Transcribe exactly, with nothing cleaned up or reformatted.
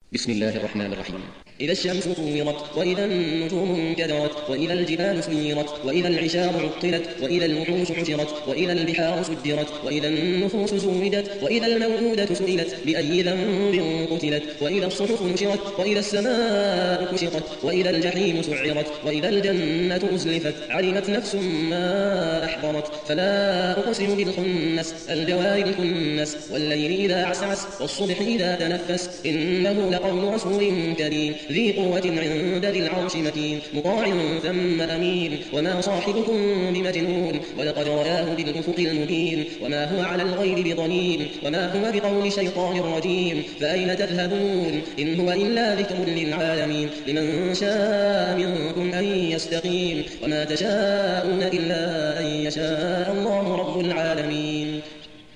بسم الله الرحمن الرحيم. إذا الشمس كورت، وإذا النجوم انكدرت، وإذا الجبال سيرت، وإذا العشار عطلت، وإذا الوحوش حشرت، وإذا البحار سجرت، وإذا النفوس زودت، وإذا الموءودة سئلت بأي ذنب قتلت، وإذا الصحف نشرت، وإذا السماء كشطت، وإذا الجحيم سعرت، وإذا الجنة أزلفت، علمت نفس ما أحضرت. فلا أقسم بالخنس، الجوار الكنس، والليل إذا عسعس، والصبح إذا تنفس، إنه لقول رسول كريم ذي قوة عند ذي العرش مكين، مطاع ثم أمين. وما صاحبكم بمجنون، ولقد رآه بالأفق المبين، وما هو على الغيب بضنين، وما هو بقول شيطان رجيم. فأين تذهبون؟ إن هو إلا ذكر للعالمين، لمن شاء منكم أن يستقيم، وما تشاءون إلا أن يشاء الله رب العالمين.